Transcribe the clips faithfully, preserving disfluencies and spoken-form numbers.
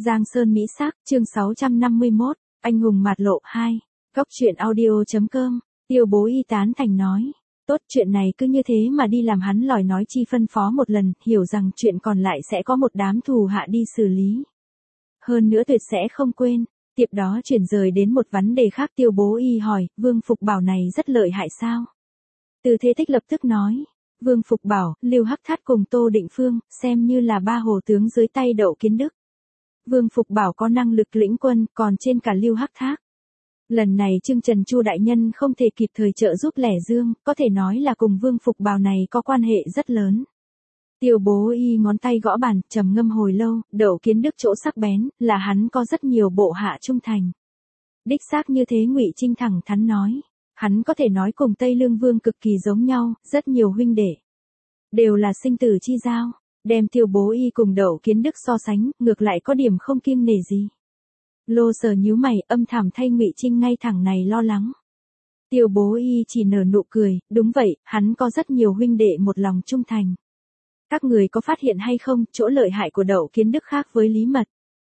Giang Sơn Mỹ Sắc, chương sáu trăm năm mươi mốt, anh hùng mạt lộ hai. Góc truyện audio.com, Tiêu Bố Y tán thành nói. Tốt, chuyện này cứ như thế mà đi làm, hắn lòi nói chi phân phó một lần, hiểu rằng chuyện còn lại sẽ có một đám thù hạ đi xử lý. Hơn nữa tuyệt sẽ không quên. Tiếp đó chuyển rời đến một vấn đề khác. Tiêu Bố Y hỏi, Vương Phục Bảo này rất lợi hại sao? Từ Thế Tích lập tức nói, Vương Phục Bảo, Lưu Hắc Thát cùng Tô Định Phương, xem như là ba hồ tướng dưới tay Đậu Kiến Đức. Vương Phục Bảo có năng lực lĩnh quân, còn trên cả Lưu Hắc Thác. Lần này Trương Trần Chu đại nhân không thể kịp thời trợ giúp Lẻ Dương, có thể nói là cùng Vương Phục Bảo này có quan hệ rất lớn. Tiêu Bố Y ngón tay gõ bàn, trầm ngâm hồi lâu, Đậu Kiến Đức chỗ sắc bén, là hắn có rất nhiều bộ hạ trung thành. Đích xác như thế. Ngụy Trinh thẳng thắn nói, hắn có thể nói cùng Tây Lương Vương cực kỳ giống nhau, rất nhiều huynh đệ. Đều là sinh tử chi giao. Đem Tiêu Bố Y cùng Đậu Kiến Đức so sánh, ngược lại có điểm không kiêng nể gì. Lô Sở nhíu mày, âm thầm thay Ngụy Trinh ngay thẳng này lo lắng. Tiêu Bố Y chỉ nở nụ cười, đúng vậy, hắn có rất nhiều huynh đệ một lòng trung thành. Các người có phát hiện hay không, chỗ lợi hại của Đậu Kiến Đức khác với Lý Mật.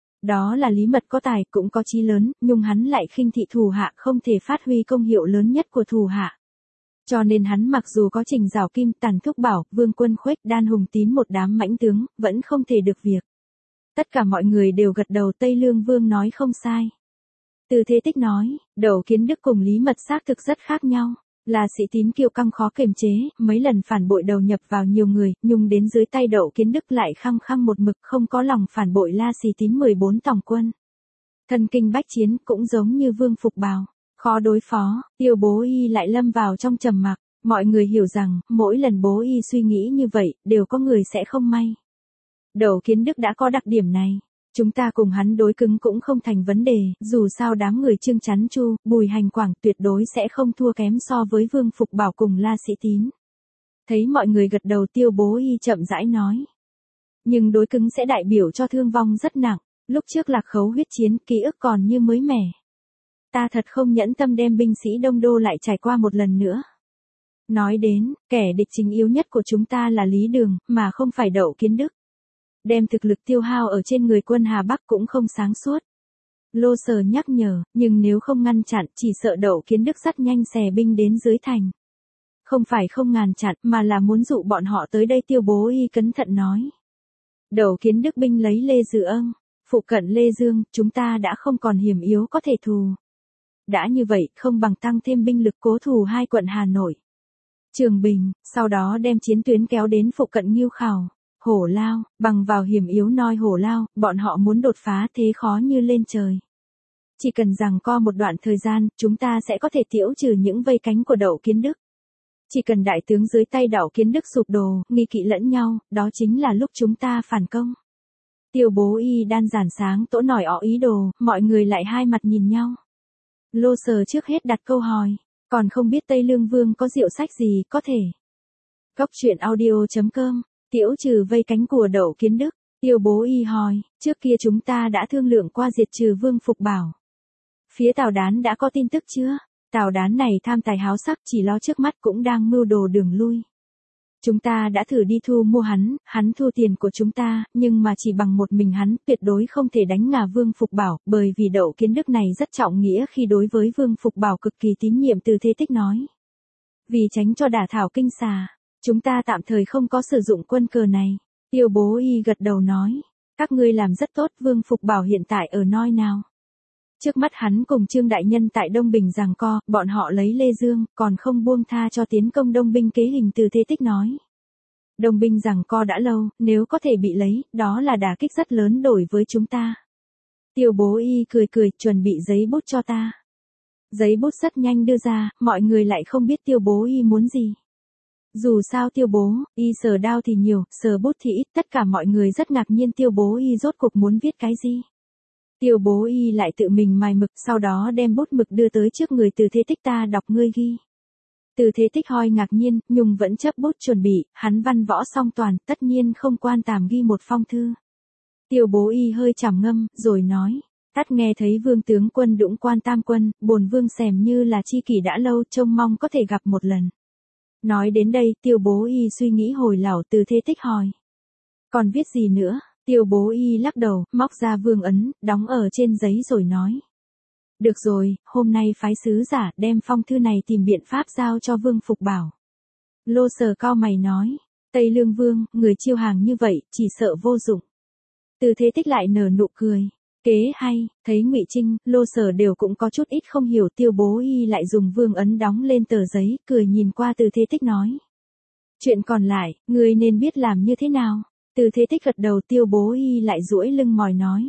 Đó là Lý Mật có tài, cũng có chí lớn, nhưng hắn lại khinh thị thù hạ, không thể phát huy công hiệu lớn nhất của thù hạ. Cho nên hắn mặc dù có Trình Giảo Kim, Tàn Thúc Bảo, Vương Quân Khuếch, Đan Hùng Tín một đám mãnh tướng, vẫn không thể được việc. Tất cả mọi người đều gật đầu. Tây Lương Vương nói không sai. Từ Thế Tích nói, Đậu Kiến Đức cùng Lý Mật xác thực rất khác nhau. Là Sĩ Tín kiêu căng khó kiềm chế, mấy lần phản bội đầu nhập vào nhiều người, nhưng đến dưới tay Đậu Kiến Đức lại khăng khăng một mực không có lòng phản bội La Sĩ Tín mười bốn tổng quân. Thân kinh bách chiến, cũng giống như Vương Phục Bảo. Khó đối phó. Tiêu Bố Y lại lâm vào trong trầm mặc. Mọi người hiểu rằng, mỗi lần Bố Y suy nghĩ như vậy, đều có người sẽ không may. Đậu Kiến Đức đã có đặc điểm này. Chúng ta cùng hắn đối cứng cũng không thành vấn đề, dù sao đám người Trương Chắn Chu, Bùi Hành Quảng tuyệt đối sẽ không thua kém so với Vương Phục Bảo cùng La Sĩ Tín. Thấy mọi người gật đầu, Tiêu Bố Y chậm rãi nói. Nhưng đối cứng sẽ đại biểu cho thương vong rất nặng. Lúc trước Lạc Khấu huyết chiến, ký ức còn như mới mẻ. Ta thật không nhẫn tâm đem binh sĩ Đông Đô lại trải qua một lần nữa. Nói đến, kẻ địch chính yếu nhất của chúng ta là Lý Đường, mà không phải Đậu Kiến Đức. Đem thực lực tiêu hao ở trên người quân Hà Bắc cũng không sáng suốt. Lô Sở nhắc nhở, nhưng nếu không ngăn chặn, chỉ sợ Đậu Kiến Đức rất nhanh xè binh đến dưới thành. Không phải không ngăn chặn, mà là muốn dụ bọn họ tới đây. Tiêu Bố Y cẩn thận nói. Đậu Kiến Đức binh lấy Lê Dự Âng, phụ cận Lê Dương, chúng ta đã không còn hiểm yếu có thể thù. Đã như vậy, không bằng tăng thêm binh lực cố thủ hai quận Hà Nội, Trường Bình, sau đó đem chiến tuyến kéo đến phụ cận Ngưu Khảo, Hổ Lao, bằng vào hiểm yếu noi Hổ Lao, bọn họ muốn đột phá thế khó như lên trời. Chỉ cần giằng co một đoạn thời gian, chúng ta sẽ có thể tiễu trừ những vây cánh của Đậu Kiến Đức. Chỉ cần đại tướng dưới tay Đậu Kiến Đức sụp đổ, nghi kỵ lẫn nhau, đó chính là lúc chúng ta phản công. Tiêu Bố Y đan giản sáng tỗ nổi ó ý đồ, mọi người lại hai mặt nhìn nhau. Lô Sở trước hết đặt câu hỏi, còn không biết Tây Lương Vương có diệu sách gì có thể. Góc truyện audio.com, tiễu trừ vây cánh của Đậu Kiến Đức. Tiêu Bố Y hỏi, trước kia chúng ta đã thương lượng qua diệt trừ Vương Phục Bảo. Phía Tào Đán đã có tin tức chưa? Tào Đán này tham tài háo sắc, chỉ lo trước mắt, cũng đang mưu đồ đường lui. Chúng ta đã thử đi thu mua hắn, hắn thu tiền của chúng ta, nhưng mà chỉ bằng một mình hắn, tuyệt đối không thể đánh ngã Vương Phục Bảo, bởi vì Đậu Kiến Đức này rất trọng nghĩa khi đối với Vương Phục Bảo cực kỳ tín nhiệm. Từ Thế Tích nói. Vì tránh cho đả thảo kinh xà, chúng ta tạm thời không có sử dụng quân cờ này. Tiêu Bố Y gật đầu nói. Các ngươi làm rất tốt. Vương Phục Bảo hiện tại ở nơi nào? Trước mắt hắn cùng Trương Đại Nhân tại Đông Bình giằng co, bọn họ lấy Lê Dương, còn không buông tha cho tiến công Đông Binh kế hình. Từ Thế Tích nói. Đông Binh giằng co đã lâu, nếu có thể bị lấy, đó là đả kích rất lớn đối với chúng ta. Tiêu Bố Y cười cười, chuẩn bị giấy bút cho ta. Giấy bút rất nhanh đưa ra, mọi người lại không biết Tiêu Bố Y muốn gì. Dù sao Tiêu Bố Y sờ đao thì nhiều, sờ bút thì ít, tất cả mọi người rất ngạc nhiên Tiêu Bố Y rốt cuộc muốn viết cái gì. Tiêu Bố Y lại tự mình mài mực, sau đó đem bút mực đưa tới trước người Từ Thế Tích. Ta đọc ngươi ghi. Từ Thế Tích hơi ngạc nhiên, nhưng vẫn chấp bút chuẩn bị, hắn văn võ song toàn, tất nhiên không quan tàm ghi một phong thư. Tiêu Bố Y hơi trầm ngâm, rồi nói, tắt nghe thấy Vương tướng quân đũng quan tam quân, bổn vương xèm như là chi kỷ đã lâu, trông mong có thể gặp một lần. Nói đến đây, Tiêu Bố Y suy nghĩ hồi lâu. Từ Thế Tích hỏi, còn viết gì nữa? Tiêu Bố Y lắc đầu, móc ra vương ấn, đóng ở trên giấy rồi nói. Được rồi, hôm nay phái sứ giả đem phong thư này tìm biện pháp giao cho Vương Phục Bảo. Lô Sở cau mày nói, Tây Lương Vương, người chiêu hàng như vậy, chỉ sợ vô dụng. Từ Thế Tích lại nở nụ cười. Kế hay, thấy Ngụy Trinh, Lô Sở đều cũng có chút ít không hiểu Tiêu Bố Y lại dùng vương ấn đóng lên tờ giấy, cười nhìn qua Từ Thế Tích nói. Chuyện còn lại, người nên biết làm như thế nào. Từ Thế Tích gật đầu. Tiêu Bố Y lại duỗi lưng mỏi nói.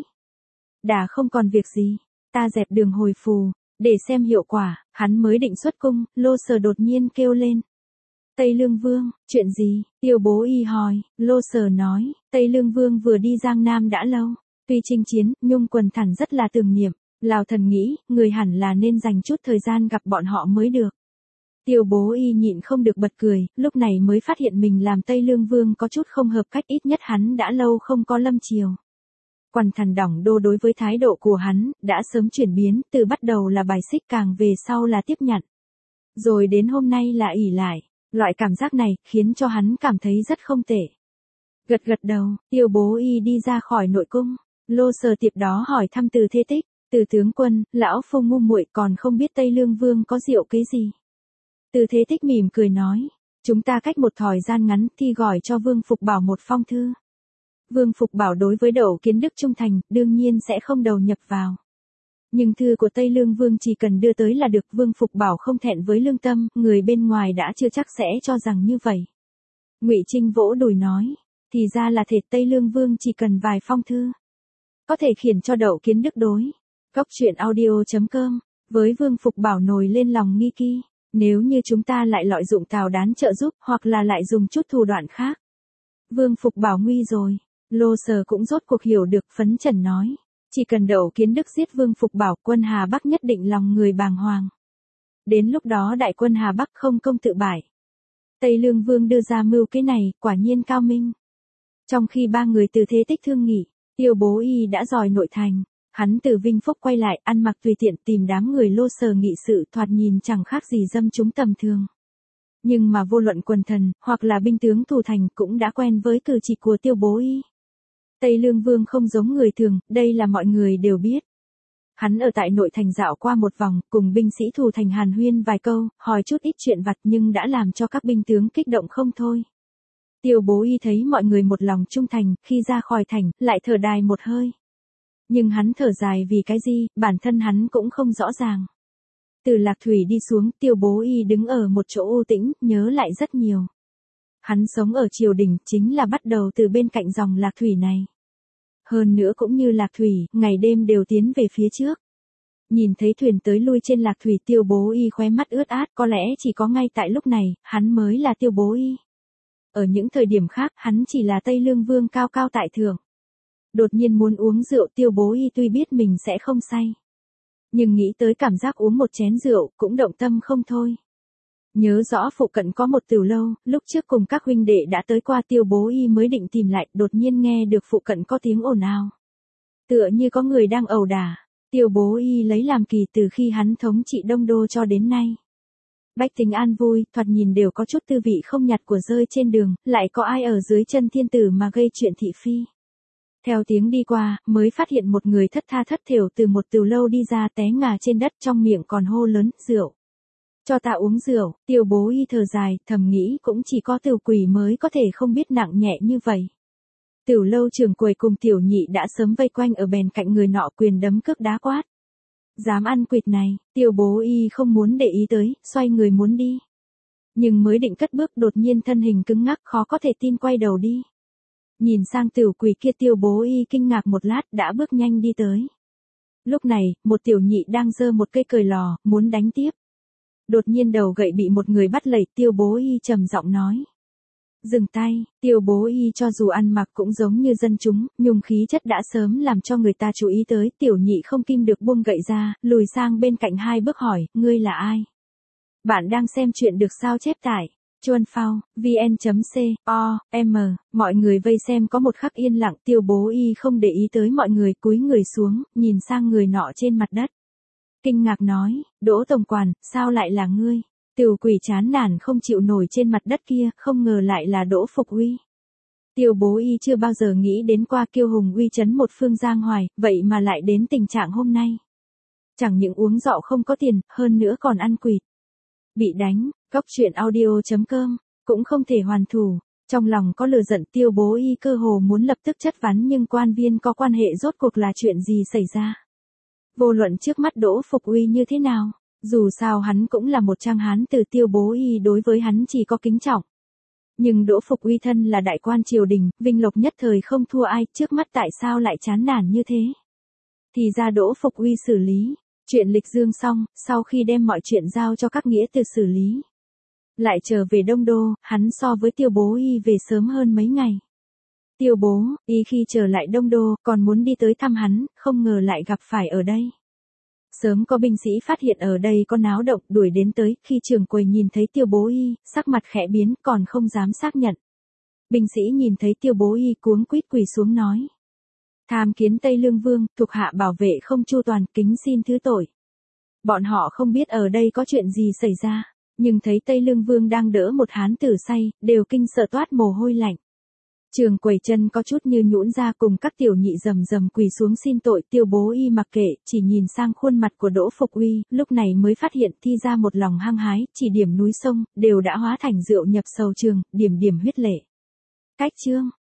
Đã không còn việc gì, ta dẹp đường hồi phù, để xem hiệu quả, hắn mới định xuất cung. Lô Sở đột nhiên kêu lên. Tây Lương Vương, chuyện gì? Tiêu Bố Y hỏi. Lô Sở nói, Tây Lương Vương vừa đi Giang Nam đã lâu. Tuy chinh chiến, Nhung Quần Thản rất là tưởng niệm. Lào Thần nghĩ, người hẳn là nên dành chút thời gian gặp bọn họ mới được. Tiêu Bố Y nhịn không được bật cười, lúc này mới phát hiện mình làm Tây Lương Vương có chút không hợp cách, ít nhất hắn đã lâu không có lâm triều. Quần Thản đỏng đô đối với thái độ của hắn, đã sớm chuyển biến, từ bắt đầu là bài xích càng về sau là tiếp nhận. Rồi đến hôm nay là ỷ lại, loại cảm giác này, khiến cho hắn cảm thấy rất không tệ. Gật gật đầu, Tiêu Bố Y đi ra khỏi nội cung. Lô Sở tiếp đó hỏi thăm Từ Thế Tích, Từ tướng quân, lão phu ngu muội còn không biết Tây Lương Vương có diệu kế gì. Từ Thế Tích mỉm cười nói, chúng ta cách một thời gian ngắn thì gọi cho Vương Phục Bảo một phong thư. Vương Phục Bảo đối với Đậu Kiến Đức trung thành, đương nhiên sẽ không đầu nhập vào. Nhưng thư của Tây Lương Vương chỉ cần đưa tới là được. Vương Phục Bảo không thẹn với lương tâm, người bên ngoài đã chưa chắc sẽ cho rằng như vậy. Ngụy Trinh vỗ đùi nói, thì ra là thể Tây Lương Vương chỉ cần vài phong thư, có thể khiển cho Đậu Kiến Đức đối. Góc truyện audio chấm com, với Vương Phục Bảo nổi lên lòng nghi ki, nếu như chúng ta lại lợi dụng Tào Đán trợ giúp, hoặc là lại dùng chút thủ đoạn khác. Vương Phục Bảo nguy rồi. Lô Sở cũng rốt cuộc hiểu được, phấn chấn nói, chỉ cần Đậu Kiến Đức giết Vương Phục Bảo, quân Hà Bắc nhất định lòng người bàng hoàng. Đến lúc đó đại quân Hà Bắc không công tự bại. Tây Lương Vương đưa ra mưu kế này, quả nhiên cao minh. Trong khi ba người Từ Thế Tích thương nghị, Tiêu Bố Y đã dòi nội thành. Hắn từ Vinh Phúc quay lại, ăn mặc tùy tiện, tìm đám người Lô Sở nghị sự, thoạt nhìn chẳng khác gì dâm chúng tầm thường. Nhưng mà vô luận quần thần, hoặc là binh tướng thủ thành, cũng đã quen với cử chỉ của Tiêu Bố Y. Tây Lương Vương không giống người thường, đây là mọi người đều biết. Hắn ở tại nội thành dạo qua một vòng, cùng binh sĩ thủ thành hàn huyên vài câu, hỏi chút ít chuyện vặt, nhưng đã làm cho các binh tướng kích động không thôi. Tiêu Bố Y thấy mọi người một lòng trung thành, khi ra khỏi thành, lại thở dài một hơi. Nhưng hắn thở dài vì cái gì, bản thân hắn cũng không rõ ràng. Từ Lạc Thủy đi xuống, Tiêu Bố Y đứng ở một chỗ u tĩnh, nhớ lại rất nhiều. Hắn sống ở triều đình, chính là bắt đầu từ bên cạnh dòng Lạc Thủy này. Hơn nữa cũng như Lạc Thủy, ngày đêm đều tiến về phía trước. Nhìn thấy thuyền tới lui trên Lạc Thủy, Tiêu Bố Y khóe mắt ướt át, có lẽ chỉ có ngay tại lúc này, hắn mới là Tiêu Bố Y. Ở những thời điểm khác, hắn chỉ là Tây Lương Vương cao cao tại thượng. Đột nhiên muốn uống rượu, Tiêu Bố Y tuy biết mình sẽ không say, nhưng nghĩ tới cảm giác uống một chén rượu, cũng động tâm không thôi. Nhớ rõ phụ cận có một tửu lâu, lúc trước cùng các huynh đệ đã tới qua, Tiêu Bố Y mới định tìm lại, đột nhiên nghe được phụ cận có tiếng ồn ào. Tựa như có người đang ẩu đả. Tiêu Bố Y lấy làm kỳ, từ khi hắn thống trị Đông Đô cho đến nay. Bách tính an vui, thoạt nhìn đều có chút tư vị không nhặt của rơi trên đường, lại có ai ở dưới chân thiên tử mà gây chuyện thị phi. Theo tiếng đi qua, mới phát hiện một người thất tha thất thểu từ một tửu lâu đi ra, té ngả trên đất, trong miệng còn hô lớn, rượu. Cho ta uống rượu. Tiêu Bố Y thở dài, thầm nghĩ cũng chỉ có tiểu quỷ mới có thể không biết nặng nhẹ như vậy. Tửu lâu trưởng quầy cùng tiểu nhị đã sớm vây quanh ở bên cạnh người nọ, quyền đấm cước đá quát. Dám ăn quỵt này. Tiêu Bố Y không muốn để ý tới, xoay người muốn đi. Nhưng mới định cất bước, đột nhiên thân hình cứng ngắc, khó có thể tin quay đầu đi. Nhìn sang tiểu quỷ kia, Tiêu Bố Y kinh ngạc một lát, đã bước nhanh đi tới. Lúc này, một tiểu nhị đang giơ một cây cời lò, muốn đánh tiếp. Đột nhiên đầu gậy bị một người bắt lẩy, Tiêu Bố Y trầm giọng nói. Dừng tay. Tiêu Bố Y cho dù ăn mặc cũng giống như dân chúng, nhung khí chất đã sớm làm cho người ta chú ý tới, tiểu nhị không kim được buông gậy ra, lùi sang bên cạnh hai bước hỏi, ngươi là ai? Bạn đang xem chuyện được sao chép tải. Chuan Phao, vn.com, mọi người vây xem có một khắc yên lặng, Tiêu Bố Y không để ý tới mọi người, cúi người xuống, nhìn sang người nọ trên mặt đất. Kinh ngạc nói, Đỗ tổng quản, sao lại là ngươi? Tiểu quỷ chán nản không chịu nổi trên mặt đất kia, không ngờ lại là Đỗ Phục Uy. Tiêu Bố Y chưa bao giờ nghĩ đến qua kiêu hùng uy chấn một phương giang hoài, vậy mà lại đến tình trạng hôm nay. Chẳng những uống rượu không có tiền, hơn nữa còn ăn quỵt. Bị đánh, Cóc truyện audio chấm com, cũng không thể hoàn thủ. Trong lòng có lửa giận, Tiêu Bố Y cơ hồ muốn lập tức chất vấn, nhưng quan viên có quan hệ rốt cuộc là chuyện gì xảy ra. Vô luận trước mắt Đỗ Phục Uy như thế nào, dù sao hắn cũng là một trang hán tử, Tiêu Bố Y đối với hắn chỉ có kính trọng. Nhưng Đỗ Phục Uy thân là đại quan triều đình, vinh lộc nhất thời không thua ai, trước mắt tại sao lại chán nản như thế. Thì ra Đỗ Phục Uy xử lý chuyện lịch dương xong, sau khi đem mọi chuyện giao cho các nghĩa tử xử lý, lại trở về Đông Đô, hắn so với Tiêu Bố Y về sớm hơn mấy ngày. Tiêu Bố Y khi trở lại Đông Đô, còn muốn đi tới thăm hắn, không ngờ lại gặp phải ở đây. Sớm có binh sĩ phát hiện ở đây có náo động, đuổi đến tới, khi trưởng quầy nhìn thấy Tiêu Bố Y, sắc mặt khẽ biến, còn không dám xác nhận. Binh sĩ nhìn thấy Tiêu Bố Y cuống quýt quỳ xuống nói: tham kiến Tây Lương Vương, thuộc hạ bảo vệ không chu toàn, kính xin thứ tội. Bọn họ không biết ở đây có chuyện gì xảy ra, nhưng thấy Tây Lương Vương đang đỡ một hán tử say, đều kinh sợ toát mồ hôi lạnh. Trường quầy chân có chút như nhũn ra, cùng các tiểu nhị rầm rầm quỳ xuống xin tội. Tiêu Bố Y mặc kệ, chỉ nhìn sang khuôn mặt của Đỗ Phục Uy, lúc này mới phát hiện thi ra một lòng hăng hái, chỉ điểm núi sông, đều đã hóa thành rượu nhập sầu trường, điểm điểm huyết lệ. Cách chương